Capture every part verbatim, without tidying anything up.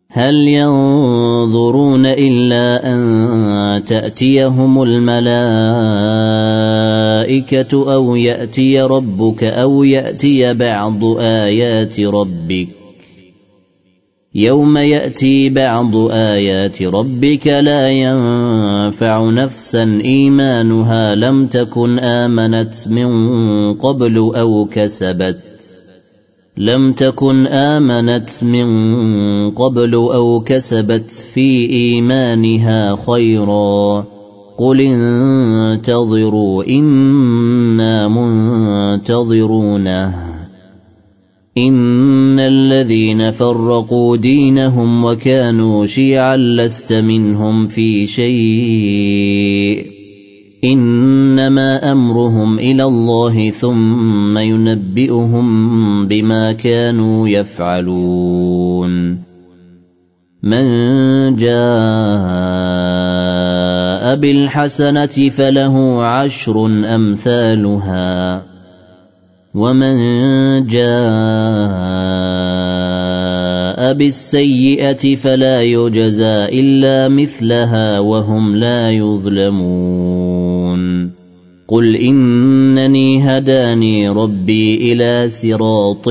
هل ينظرون إلا أن تأتيهم الملائكة أو يأتي ربك أو يأتي بعض آيات ربك يوم يأتي بعض آيات ربك لا ينفع نفسا إيمانها لم تكن آمنت من قبل أو كسبت لم تكن آمنت من قبل أو كسبت في إيمانها خيرا قل انتظروا إنا منتظرون إن الذين فرقوا دينهم وكانوا شيعا لست منهم في شيء إنما أمرهم إلى الله ثم ينبئهم بما كانوا يفعلون من جاء بالحسنة فله عشر أمثالها ومن جاء بالسيئة فلا يجزى إلا مثلها وهم لا يظلمون قل إنني هداني ربي إلى صراط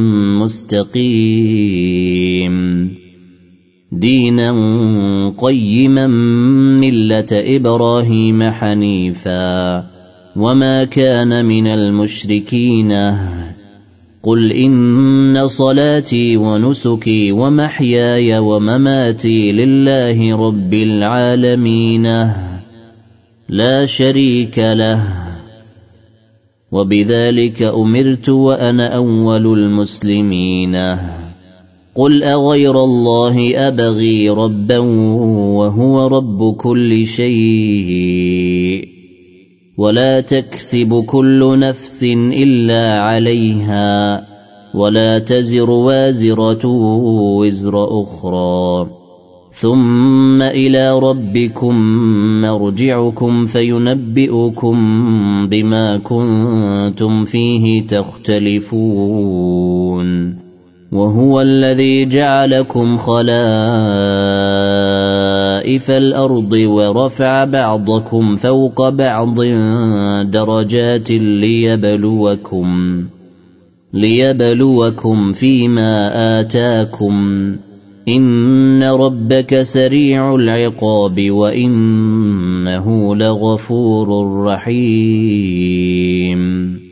مستقيم دينا قيما ملة إبراهيم حنيفا وما كان من المشركين قل إن صلاتي ونسكي ومحياي ومماتي لله رب العالمين لا شريك له وبذلك أمرت وأنا أول المسلمين قل أغير الله أبغي ربا وهو رب كل شيء ولا تكسب كل نفس إلا عليها ولا تزر وازرة وزر أخرى ثم إلى ربكم مرجعكم فينبئكم بما كنتم فيه تختلفون وهو الذي جعلكم خلائف الأرض ورفع بعضكم فوق بعض درجات ليبلوكم ليبلوكم فيما آتاكم إن ربك سريع العقاب وإنه لغفور رحيم